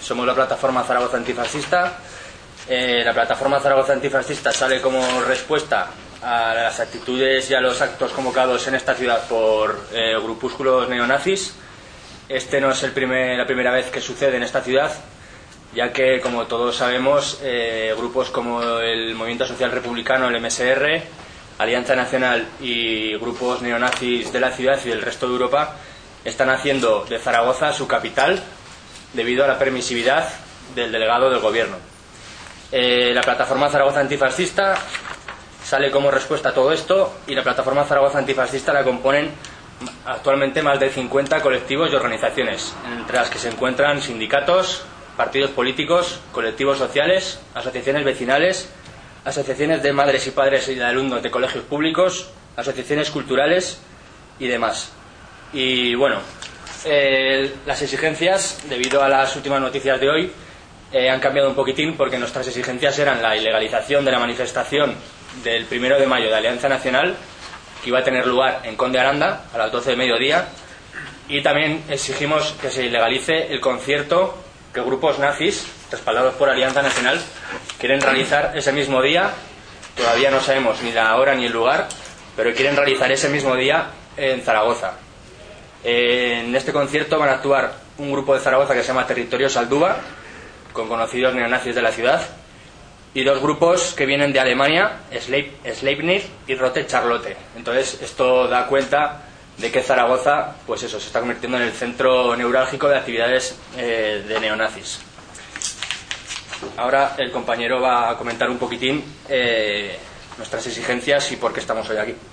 somos la plataforma Zaragoza Antifascista. La plataforma Zaragoza Antifascista sale como respuesta a las actitudes y a los actos convocados en esta ciudad por grupúsculos neonazis. Este no es la primera vez que sucede en esta ciudad, ya que, como todos sabemos, grupos como el Movimiento Social Republicano, el MSR, Alianza Nacional y grupos neonazis de la ciudad y del resto de Europa están haciendo de Zaragoza su capital debido a la permisividad del delegado del gobierno. La plataforma Zaragoza Antifascista sale como respuesta a todo esto, y la plataforma Zaragoza Antifascista la componen actualmente más de 50 colectivos y organizaciones, entre las que se encuentran sindicatos, partidos políticos, colectivos sociales, asociaciones vecinales, asociaciones de madres y padres y de alumnos de colegios públicos, asociaciones culturales y demás. Y bueno, las exigencias, debido a las últimas noticias de hoy, han cambiado un poquitín, porque nuestras exigencias eran la ilegalización de la manifestación del 1 de mayo de Alianza Nacional, que iba a tener lugar en Conde Aranda a las 12 de mediodía, y también exigimos que se ilegalice el concierto que grupos nazis, respaldados por Alianza Nacional, quieren realizar ese mismo día. Todavía no sabemos ni la hora ni el lugar, pero quieren realizar ese mismo día en Zaragoza. En este concierto van a actuar un grupo de Zaragoza que se llama Territorio Saldúa, con conocidos neonazis de la ciudad, y dos grupos que vienen de Alemania, Sleipnir y Rote Charlotte. Entonces esto da cuenta de que Zaragoza, pues eso, se está convirtiendo en el centro neurálgico de actividades de neonazis. Ahora el compañero va a comentar un poquitín nuestras exigencias y por qué estamos hoy aquí.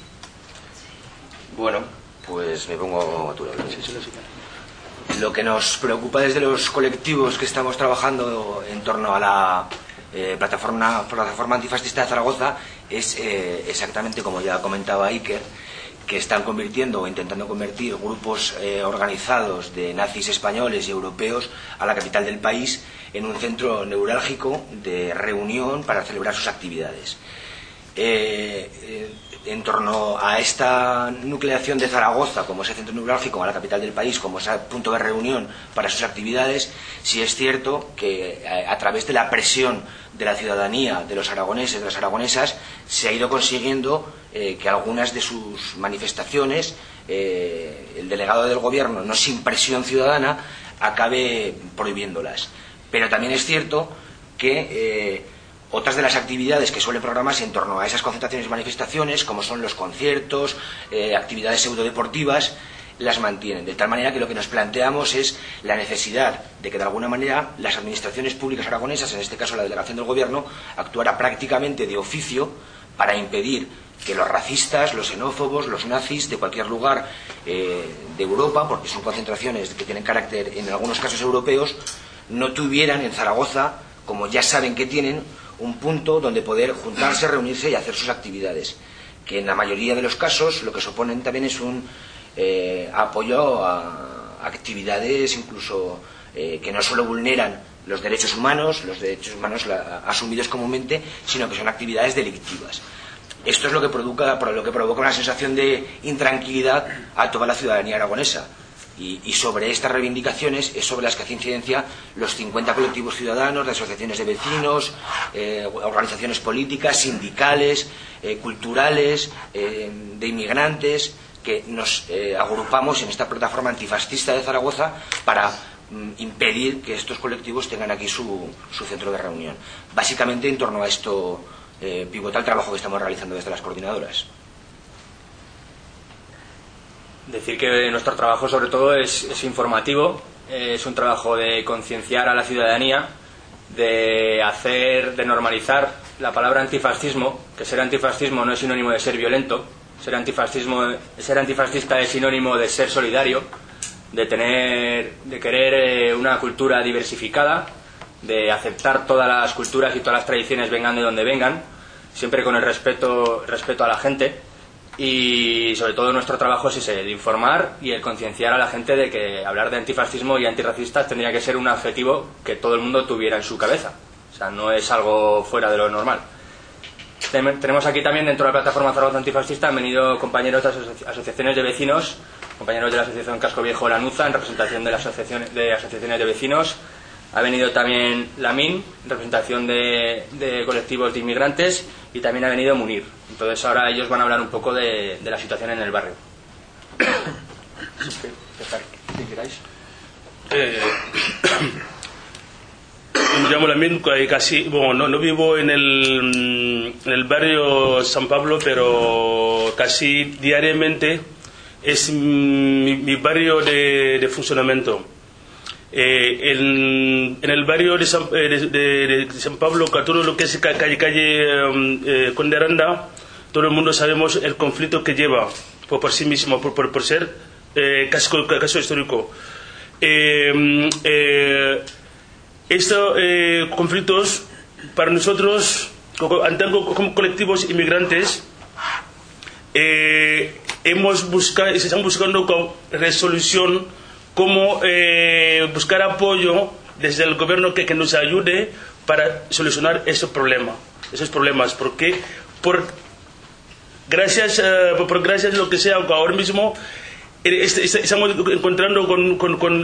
Bueno, pues me pongo a tu lado. Lo que nos preocupa desde los colectivos que estamos trabajando en torno a la plataforma antifascista de Zaragoza es exactamente como ya comentaba Iker, que están convirtiendo o intentando convertir grupos organizados de nazis españoles y europeos a la capital del país en un centro neurálgico de reunión para celebrar sus actividades. En torno a esta nucleación de Zaragoza como ese centro neurálgico, a la capital del país, como ese punto de reunión para sus actividades, sí es cierto que a través de la presión de la ciudadanía, de los aragoneses, de las aragonesas, se ha ido consiguiendo que algunas de sus manifestaciones, el delegado del gobierno, no sin presión ciudadana, acabe prohibiéndolas. Pero también es cierto que otras de las actividades que suelen programarse en torno a esas concentraciones y manifestaciones, como son los conciertos, actividades pseudodeportivas, las mantienen. De tal manera que lo que nos planteamos es la necesidad de que de alguna manera las administraciones públicas aragonesas, en este caso la delegación del gobierno, actuara prácticamente de oficio para impedir que los racistas, los xenófobos, los nazis de cualquier lugar de Europa, porque son concentraciones que tienen carácter en algunos casos europeos, no tuvieran en Zaragoza, como ya saben que tienen, un punto donde poder juntarse, reunirse y hacer sus actividades, que en la mayoría de los casos lo que suponen también es un apoyo a actividades incluso que no solo vulneran los derechos humanos asumidos comúnmente, sino que son actividades delictivas. Esto es lo que provoca una sensación de intranquilidad a toda la ciudadanía aragonesa. Y sobre estas reivindicaciones es sobre las que hace incidencia los 50 colectivos ciudadanos, de asociaciones de vecinos, organizaciones políticas, sindicales, culturales, de inmigrantes, que nos agrupamos en esta plataforma antifascista de Zaragoza para impedir que estos colectivos tengan aquí su centro de reunión. Básicamente en torno a esto pivota el trabajo que estamos realizando desde las coordinadoras. Decir que nuestro trabajo sobre todo es informativo, es un trabajo de concienciar a la ciudadanía, de normalizar la palabra antifascismo, que ser antifascismo no es sinónimo de ser violento, ser antifascista es sinónimo de ser solidario, de querer una cultura diversificada, de aceptar todas las culturas y todas las tradiciones vengan de donde vengan, siempre con el respeto a la gente. Y sobre todo nuestro trabajo es ese, de informar y el concienciar a la gente de que hablar de antifascismo y antirracistas tendría que ser un objetivo que todo el mundo tuviera en su cabeza. O sea, no es algo fuera de lo normal. Tenemos aquí también, dentro de la plataforma Zaragoza Antifascista, han venido compañeros de asociaciones de vecinos, compañeros de la Asociación Casco Viejo Lanuza, en representación de las asociaciones de vecinos, Ha venido también Lamin, representación de colectivos de inmigrantes, y también ha venido Munir. Entonces ahora ellos van a hablar un poco de la situación en el barrio. ¿Qué queráis? Me llamo Lamin, casi, bueno, no vivo en el barrio San Pablo, pero casi diariamente es mi barrio de funcionamiento. En el barrio de San Pablo, todo lo que es calle Conde Aranda, todo el mundo sabemos el conflicto que lleva por sí mismo, por ser caso histórico. Estos conflictos, para nosotros, como colectivos inmigrantes, están buscando resolución, cómo buscar apoyo desde el gobierno que nos ayude para solucionar esos problemas, porque gracias a lo que sea ahora mismo estamos encontrando con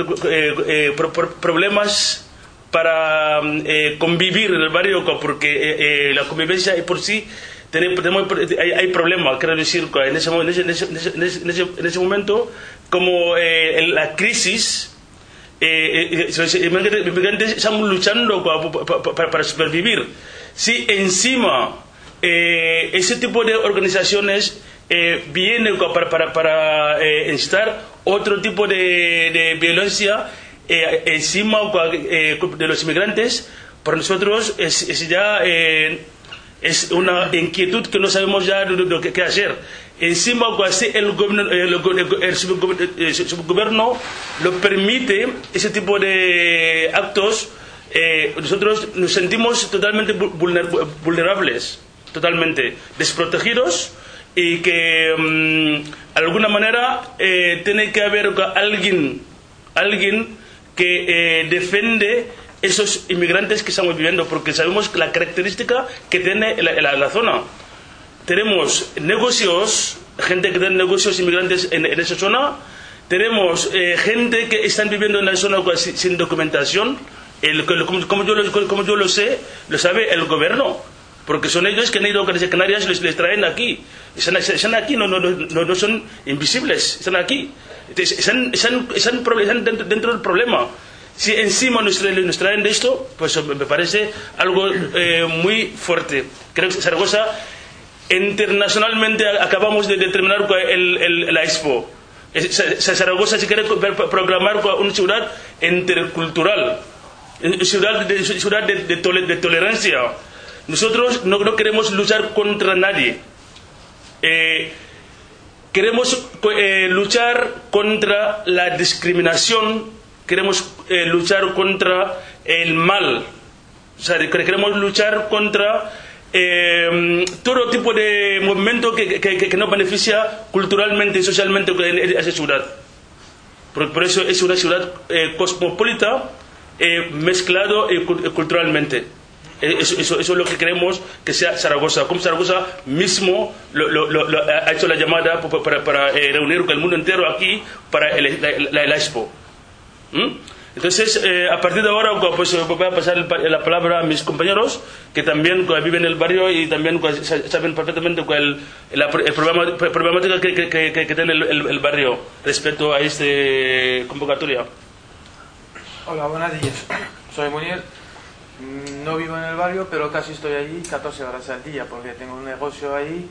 problemas para convivir en el barrio, porque la convivencia por sí hay problemas. Quiero decir, en ese momento, como la crisis, los inmigrantes estamos luchando para supervivir. Si encima ese tipo de organizaciones viene para incitar otro tipo de violencia encima de los inmigrantes, para nosotros es es una inquietud que no sabemos ya lo que hacer. Encima, el subgobierno lo permite ese tipo de actos, nosotros nos sentimos totalmente vulnerables, totalmente desprotegidos, y que de alguna manera tiene que haber alguien que defiende esos inmigrantes que estamos viviendo, porque sabemos la característica que tiene la zona. Tenemos negocios, gente que tiene negocios inmigrantes en esa zona, tenemos gente que están viviendo en la zona sin documentación, como yo lo sé, lo sabe el gobierno, porque son ellos que han ido a Canarias, les traen aquí, están aquí, no son invisibles, están aquí, están dentro del problema. Si encima nos traen de esto, pues me parece algo muy fuerte. Creo que Zaragoza, internacionalmente, acabamos de terminar la Expo. Zaragoza se quiere proclamar una ciudad intercultural, una ciudad de tolerancia. Nosotros no queremos luchar contra nadie. Queremos luchar contra la discriminación. Queremos luchar contra el mal, o sea, queremos luchar contra todo tipo de movimiento que nos beneficia culturalmente y socialmente a esa ciudad. Por eso es una ciudad cosmopolita, mezclado culturalmente. Eso es lo que queremos que sea Zaragoza. Como Zaragoza mismo ha hecho la llamada para reunir con el mundo entero aquí para la Expo. Entonces, a partir de ahora, pues voy a pasar la palabra a mis compañeros que también viven en el barrio y también saben perfectamente la problemática que tiene el barrio respecto a esta convocatoria. Hola, buenos días. Soy Munir. No vivo en el barrio, pero casi estoy allí 14 horas al día porque tengo un negocio ahí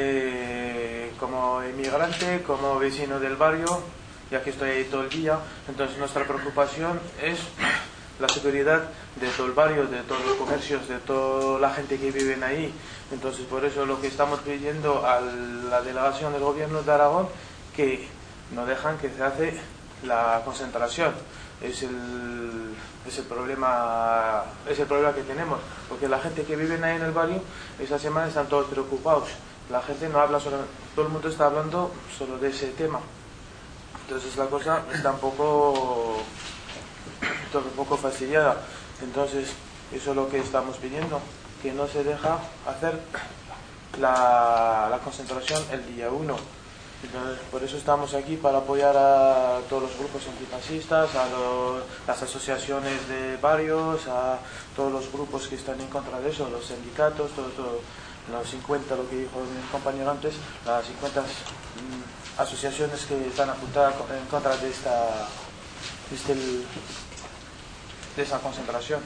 como inmigrante, como vecino del barrio, ya que estoy ahí todo el día. Entonces nuestra preocupación es la seguridad de todo el barrio, de todos los comercios, de toda la gente que vive ahí. Entonces por eso lo que estamos pidiendo a la delegación del gobierno de Aragón, que no dejan que se hace la concentración. Es el problema que tenemos, porque la gente que vive ahí en el barrio esta semana están todos preocupados. La gente no habla solo, todo el mundo está hablando solo de ese tema. Entonces la cosa está un poco fastidiada. Entonces eso es lo que estamos pidiendo, que no se deja hacer la concentración el día 1. Entonces, por eso estamos aquí, para apoyar a todos los grupos antifascistas, a las asociaciones de barrios, a todos los grupos que están en contra de eso, los sindicatos, todo, los 50, lo que dijo mi compañero antes, las 50 asociaciones que están apuntadas en contra de esa concentración.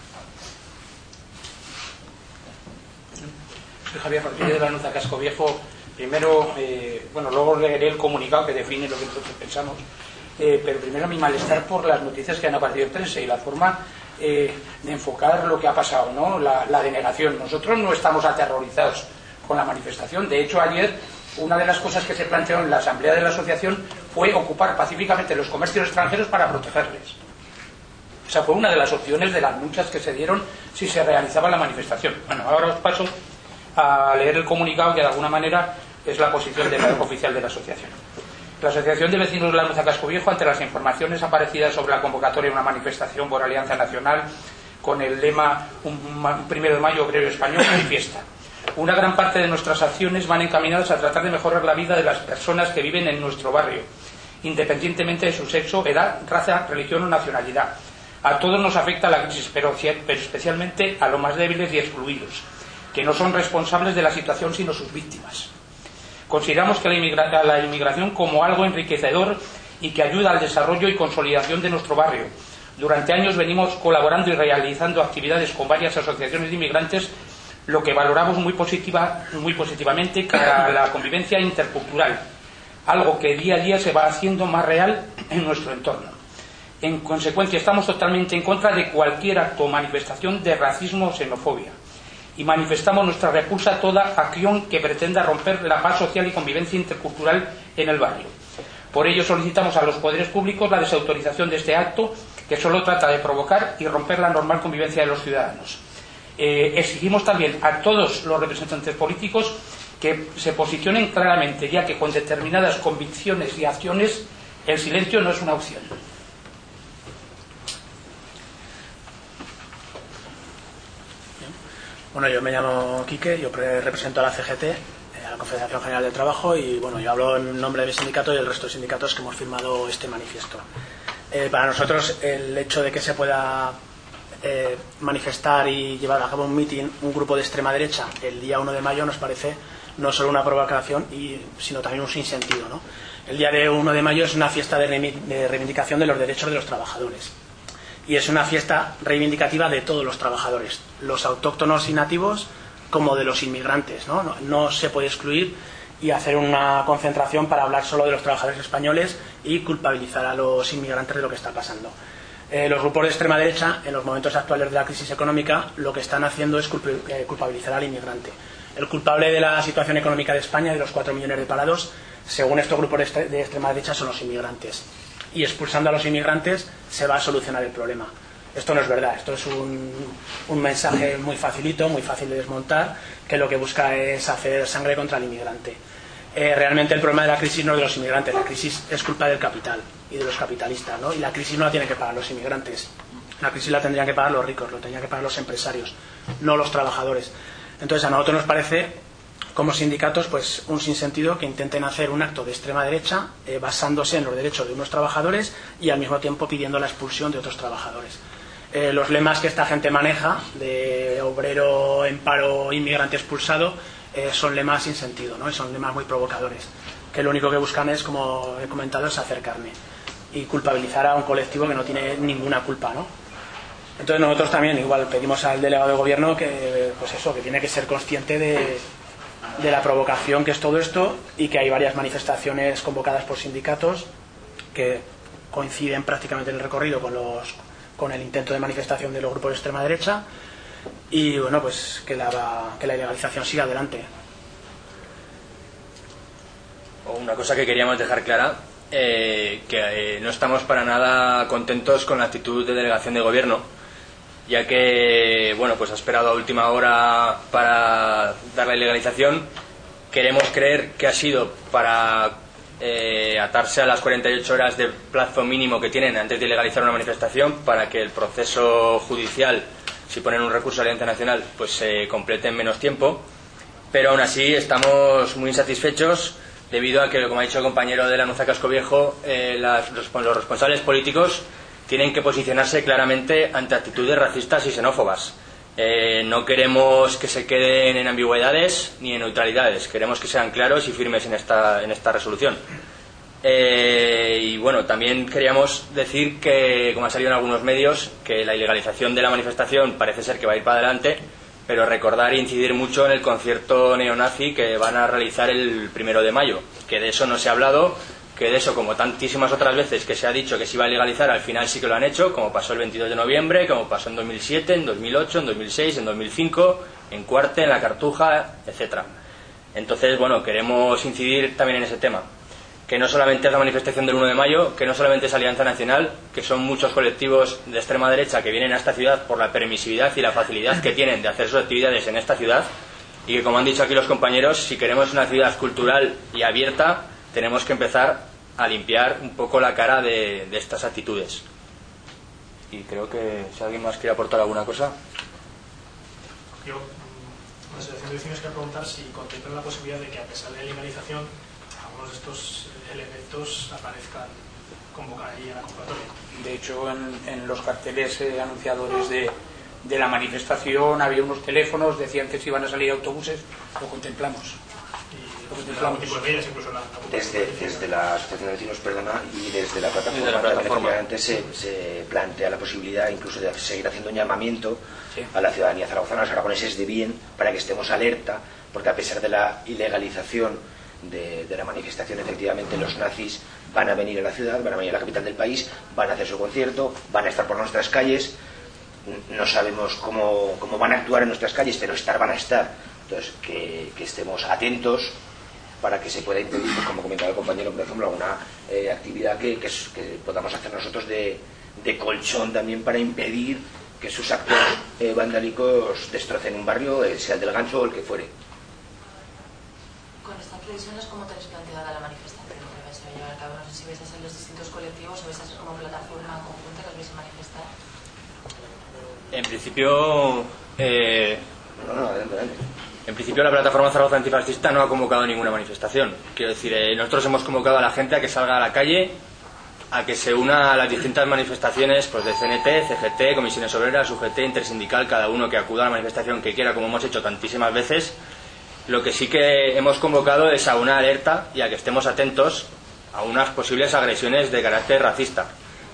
Soy Javier Rodríguez de la Nuza Casco Viejo. Primero, luego leeré el comunicado que define lo que nosotros pensamos, pero primero mi malestar por las noticias que han aparecido en prensa y la forma de enfocar lo que ha pasado, ¿no? La denegación. Nosotros no estamos aterrorizados con la manifestación. De hecho, ayer una de las cosas que se planteó en la asamblea de la asociación fue ocupar pacíficamente los comercios extranjeros para protegerles. Esa fue una de las opciones de las muchas que se dieron si se realizaba la manifestación. Bueno, ahora os paso a leer el comunicado que de alguna manera es la posición oficial de la asociación. La Asociación de Vecinos de la Nuza Casco Viejo, ante las informaciones aparecidas sobre la convocatoria de una manifestación por Alianza Nacional con el lema un 1 de mayo obrero español, manifiesta: una gran parte de nuestras acciones van encaminadas a tratar de mejorar la vida de las personas que viven en nuestro barrio, independientemente de su sexo, edad, raza, religión o nacionalidad. A todos nos afecta la crisis, pero especialmente a los más débiles y excluidos, que no son responsables de la situación sino sus víctimas. Consideramos que la inmigración como algo enriquecedor y que ayuda al desarrollo y consolidación de nuestro barrio. Durante años venimos colaborando y realizando actividades con varias asociaciones de inmigrantes, lo que valoramos muy positivamente para la convivencia intercultural, algo que día a día se va haciendo más real en nuestro entorno. En consecuencia, estamos totalmente en contra de cualquier acto o manifestación de racismo o xenofobia, y manifestamos nuestra repulsa a toda acción que pretenda romper la paz social y convivencia intercultural en el barrio. Por ello solicitamos a los poderes públicos la desautorización de este acto, que solo trata de provocar y romper la normal convivencia de los ciudadanos. Exigimos también a todos los representantes políticos que se posicionen claramente, ya que con determinadas convicciones y acciones el silencio no es una opción. Bueno, yo me llamo Quique, yo represento a la CGT, a la Confederación General del Trabajo, y bueno, yo hablo en nombre de mi sindicato y del resto de sindicatos que hemos firmado este manifiesto. Para nosotros, el hecho de que se pueda manifestar y llevar a cabo un mitin un grupo de extrema derecha el día 1 de mayo nos parece no solo una provocación, sino también un sinsentido, ¿no? El día de 1 de mayo es una fiesta de reivindicación de los derechos de los trabajadores. Y es una fiesta reivindicativa de todos los trabajadores, los autóctonos y nativos como de los inmigrantes, ¿no? No se puede excluir y hacer una concentración para hablar solo de los trabajadores españoles y culpabilizar a los inmigrantes de lo que está pasando. Los grupos de extrema derecha, en los momentos actuales de la crisis económica, lo que están haciendo es culpabilizar al inmigrante. El culpable de la situación económica de España, de los 4 millones de parados, según estos grupos de extrema derecha, son los inmigrantes. Y expulsando a los inmigrantes se va a solucionar el problema. Esto no es verdad, esto es un mensaje muy facilito, muy fácil de desmontar, que lo que busca es hacer sangre contra el inmigrante. Realmente el problema de la crisis no es de los inmigrantes, la crisis es culpa del capital y de los capitalistas, ¿no? Y la crisis no la tienen que pagar los inmigrantes, la crisis la tendrían que pagar los ricos, lo tendrían que pagar los empresarios, no los trabajadores. Entonces a nosotros nos parece, como sindicatos, pues un sinsentido que intenten hacer un acto de extrema derecha basándose en los derechos de unos trabajadores y al mismo tiempo pidiendo la expulsión de otros trabajadores. Los lemas que esta gente maneja, de obrero en paro, inmigrante expulsado, son lemas sin sentido, ¿no? Y son lemas muy provocadores, que lo único que buscan es, como he comentado, es hacer carne y culpabilizar a un colectivo que no tiene ninguna culpa, ¿no? Entonces nosotros también igual pedimos al delegado de gobierno que, pues eso, que tiene que ser consciente de la provocación que es todo esto, y que hay varias manifestaciones convocadas por sindicatos que coinciden prácticamente en el recorrido con el intento de manifestación de los grupos de extrema derecha, y bueno, pues que la ilegalización siga adelante. Una cosa que queríamos dejar clara, que no estamos para nada contentos con la actitud de delegación de gobierno, ya que bueno, pues ha esperado a última hora para dar la ilegalización. Queremos creer que ha sido para atarse a las 48 horas de plazo mínimo que tienen antes de ilegalizar una manifestación, para que el proceso judicial, si ponen un recurso a la Alianza Nacional, pues se complete en menos tiempo. Pero aún así estamos muy insatisfechos debido a que, como ha dicho el compañero de la Nuza Casco Viejo, los responsables políticos tienen que posicionarse claramente ante actitudes racistas y xenófobas. No queremos que se queden en ambigüedades ni en neutralidades, queremos que sean claros y firmes en esta resolución. Y bueno, también queríamos decir que, como ha salido en algunos medios, que la ilegalización de la manifestación parece ser que va a ir para adelante, pero recordar e incidir mucho en el concierto neonazi que van a realizar el 1 de mayo, que de eso no se ha hablado, que de eso, como tantísimas otras veces que se ha dicho que se iba a legalizar, al final sí que lo han hecho, como pasó el 22 de noviembre, como pasó en 2007, en 2008, en 2006, en 2005, en Cuarte, en La Cartuja, etcétera. Entonces, bueno, queremos incidir también en ese tema, que no solamente es la manifestación del 1 de mayo, que no solamente es Alianza Nacional, que son muchos colectivos de extrema derecha que vienen a esta ciudad por la permisividad y la facilidad que tienen de hacer sus actividades en esta ciudad, y que, como han dicho aquí los compañeros, si queremos una ciudad cultural y abierta, tenemos que empezar a limpiar un poco la cara de estas actitudes. Y creo que si alguien más quiere aportar alguna cosa. Yo, la asociación de vecinos, quiero preguntar si contemplan la posibilidad de que, a pesar de la legalización, algunos de estos elementos aparezcan convocar allí a la convocatoria. De hecho, en los carteles anunciadores de la manifestación había unos teléfonos, decían que si iban a salir autobuses, lo contemplamos. Y algún tipo de medidas, incluso desde la asociación de vecinos, perdona, y desde la plataforma, efectivamente se plantea la posibilidad incluso de seguir haciendo un llamamiento a la ciudadanía zaragozana, a los aragoneses de bien, para que estemos alerta, porque a pesar de la ilegalización de la manifestación, efectivamente los nazis van a venir a la ciudad, van a venir a la capital del país, van a hacer su concierto, van a estar por nuestras calles. No sabemos cómo van a actuar en nuestras calles, pero estar van a estar. Entonces, que estemos atentos para que se pueda impedir, pues, como comentaba el compañero, por ejemplo, alguna actividad que podamos hacer nosotros de colchón también, para impedir que sus actos vandálicos destrocen un barrio, sea el del Gancho o el que fuere. Con estas previsiones, ¿cómo tenéis planteada la manifestación que vais a llevar a cabo? No sé si vais a ser los distintos colectivos o vais a ser como plataforma conjunta que os vais a manifestar. En principio, Adelante. En principio, la plataforma Zaragoza Antifascista no ha convocado ninguna manifestación. Quiero decir, nosotros hemos convocado a la gente a que salga a la calle, a que se una a las distintas manifestaciones, pues, de CNT, CGT, Comisiones Obreras, UGT, Intersindical, cada uno que acuda a la manifestación que quiera, como hemos hecho tantísimas veces. Lo que sí que hemos convocado es a una alerta y a que estemos atentos a unas posibles agresiones de carácter racista.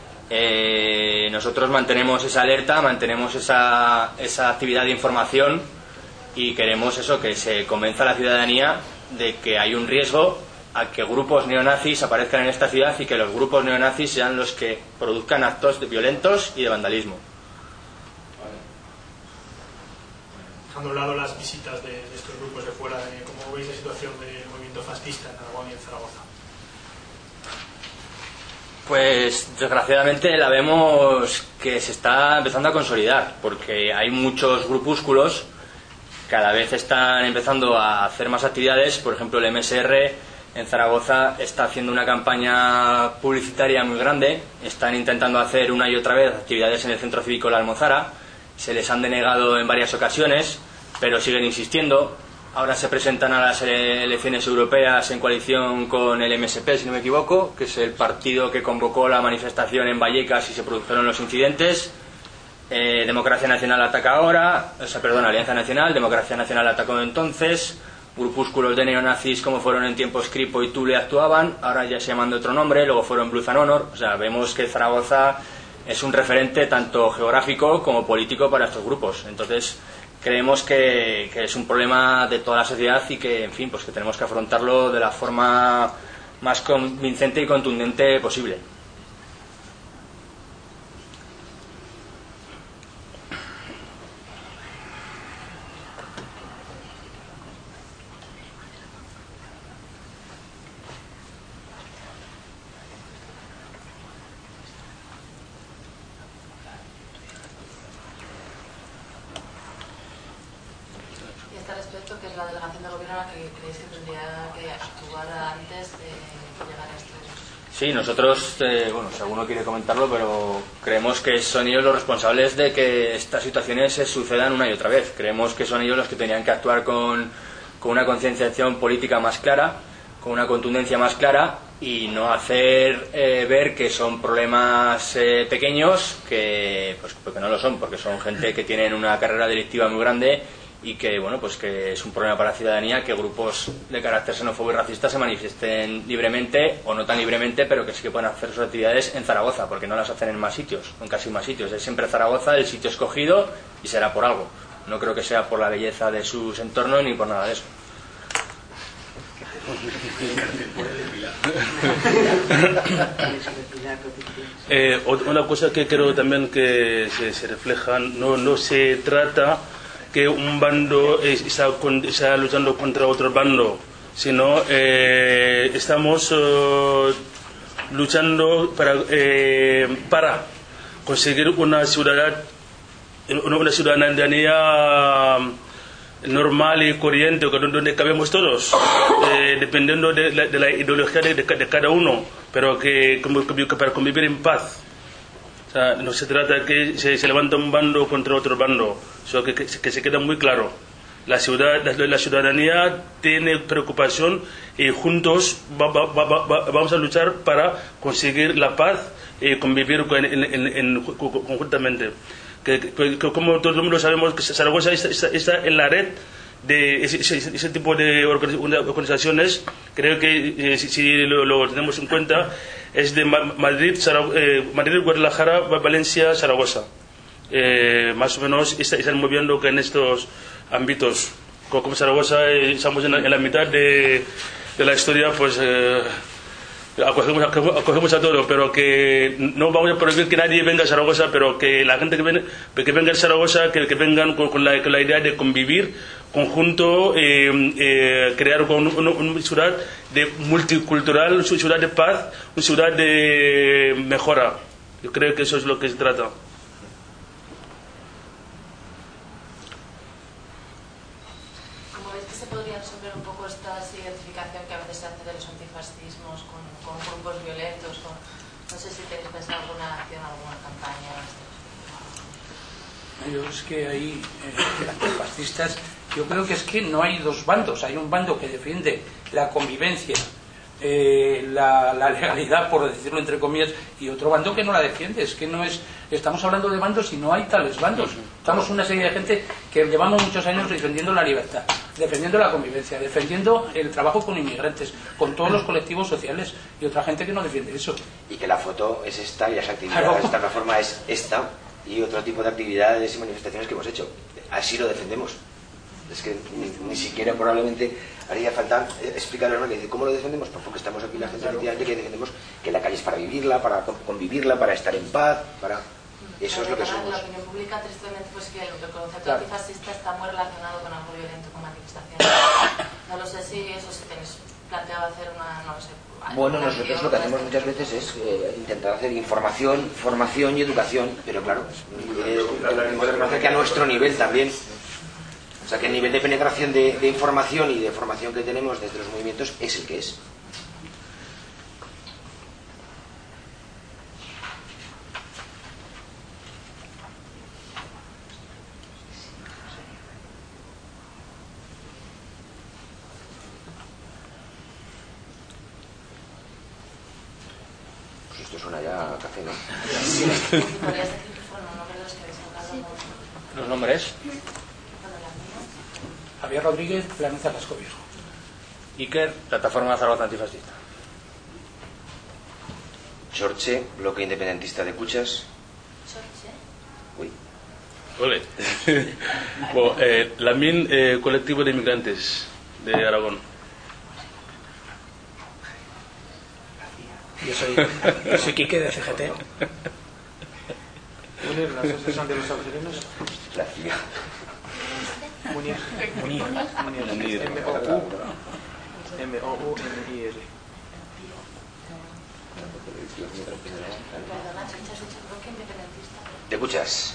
Nosotros mantenemos esa alerta, mantenemos esa actividad de información, y queremos eso, que se convenza a la ciudadanía de que hay un riesgo a que grupos neonazis aparezcan en esta ciudad y que los grupos neonazis sean los que produzcan actos violentos y de vandalismo. Dejando a un lado las visitas de estos grupos de fuera, ¿cómo veis la situación del movimiento fascista en Aragón y en Zaragoza? Pues desgraciadamente la vemos que se está empezando a consolidar, porque hay muchos grupúsculos, cada vez están empezando a hacer más actividades. Por ejemplo, el MSR en Zaragoza está haciendo una campaña publicitaria muy grande, están intentando hacer una y otra vez actividades en el Centro Cívico La Almozara, se les han denegado en varias ocasiones, pero siguen insistiendo. Ahora se presentan a las elecciones europeas en coalición con el MSP, si no me equivoco, que es el partido que convocó la manifestación en Vallecas y se produjeron los incidentes. Democracia Nacional ataca ahora, Alianza Nacional, Democracia Nacional atacó entonces, grupúsculos de neonazis como fueron en tiempos Cripo y Tule actuaban, ahora ya se llaman de otro nombre, luego fueron Blues and Honor. O sea, vemos que Zaragoza es un referente tanto geográfico como político para estos grupos. Entonces, creemos que es un problema de toda la sociedad y que, en fin, pues que tenemos que afrontarlo de la forma más convincente y contundente posible. Que es la delegación de gobierno a la que creéis que tendría que actuar antes de llegar a estos. Sí, nosotros, si alguno quiere comentarlo, pero creemos que son ellos los responsables de que estas situaciones se sucedan una y otra vez. Creemos que son ellos los que tenían que actuar con una concienciación política más clara, con una contundencia más clara y no hacer ver que son problemas pequeños, que pues porque no lo son, porque son gente que tienen una carrera delictiva muy grande y que bueno, pues que es un problema para la ciudadanía que grupos de carácter xenófobo y racista se manifiesten libremente o no tan libremente, pero que sí que pueden hacer sus actividades en Zaragoza, porque no las hacen en más sitios, en casi más sitios. Es siempre Zaragoza el sitio escogido y será por algo. No creo que sea por la belleza de sus entornos ni por nada de eso. Una cosa que creo también que se refleja, no se trata que un bando está luchando contra otro bando, sino estamos luchando para conseguir una ciudadanía normal y corriente, donde cabemos todos, dependiendo de la ideología de cada uno, pero que para convivir en paz. O sea, no se trata que se levanta un bando contra otro bando, sino que se queda muy claro. La ciudadanía tiene preocupación y juntos vamos a luchar para conseguir la paz y convivir conjuntamente. Que como todo el mundo sabemos, que Zaragoza está en la red de ese tipo de organizaciones. Creo que si lo tenemos en cuenta, es de Madrid, Guadalajara, Valencia, Zaragoza. Más o menos están moviendo en estos ámbitos. Como Zaragoza estamos en la mitad de la historia, pues acogemos a todo, pero que no vamos a prohibir que nadie venga a Zaragoza, pero que la gente que venga a Zaragoza, que vengan con la idea de convivir conjunto, crear una ciudad multicultural, una ciudad de paz, una ciudad de mejora. Yo creo que eso es lo que se trata. ¿Cómo ves que se podría resolver un poco esta identificación que a veces se hace de los antifascismos con grupos violentos? No sé si tenéis pensado alguna acción, alguna campaña. Yo es que hay antifascistas, yo creo que es que no hay dos bandos, hay un bando que defiende la convivencia, la legalidad, por decirlo entre comillas, y otro bando que no la defiende. Es que no es, estamos hablando de bandos y no hay tales bandos. Estamos una serie de gente que llevamos muchos años defendiendo la libertad, defendiendo la convivencia, defendiendo el trabajo con inmigrantes, con todos los colectivos sociales, y otra gente que no defiende eso. Y que la foto es esta y las actividades de esta plataforma es esta y otro tipo de actividades y manifestaciones que hemos hecho. Así lo defendemos. Es que ni siquiera probablemente haría falta explicarlo, ¿no? ¿Cómo lo defendemos? Pues porque estamos aquí la gente efectivamente que defendemos que la calle es para vivirla, para convivirla, para estar en paz, para... Eso es lo que somos. La opinión pública, tristemente, pues que el concepto antifascista está muy relacionado con algo violento, con manifestaciones. No lo sé si eso se tenéis planteado hacer una, no lo sé. Bueno, nosotros lo que hacemos muchas veces es intentar hacer información, formación y educación, pero claro, tenemos que reconocer que a nuestro nivel también. O sea, que el nivel de penetración de información y de formación que tenemos desde los movimientos es el que es. Pues esto suena ya a café, ¿no? ¿Podrías decir que fueron los nombres de los que habéis sacado? ¿Los nombres? Javier Rodríguez, Planuza Casco Viejo. Iker, Plataforma Zaragoza Antifascista. Chorche, Bloque Independentista de Cuchas. ¿Chorche? Uy. Ole. Bueno, Lamin, Colectivo de Inmigrantes de Aragón. Yo soy Quique de CGT. Munir, la Asociación de los Algerinos. La CIA. Munir. Munir. M-O-U-M-I-R. Perdona, Chorche, has dicho bloque independentista. De Cuchas.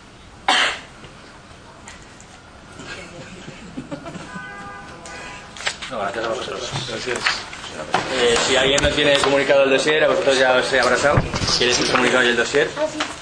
No, gracias a vosotros. Gracias. Si alguien no tiene comunicado el dossier, a vosotros ya os he abrazado. ¿Quieres el comunicado y el dossier? Ah, sí.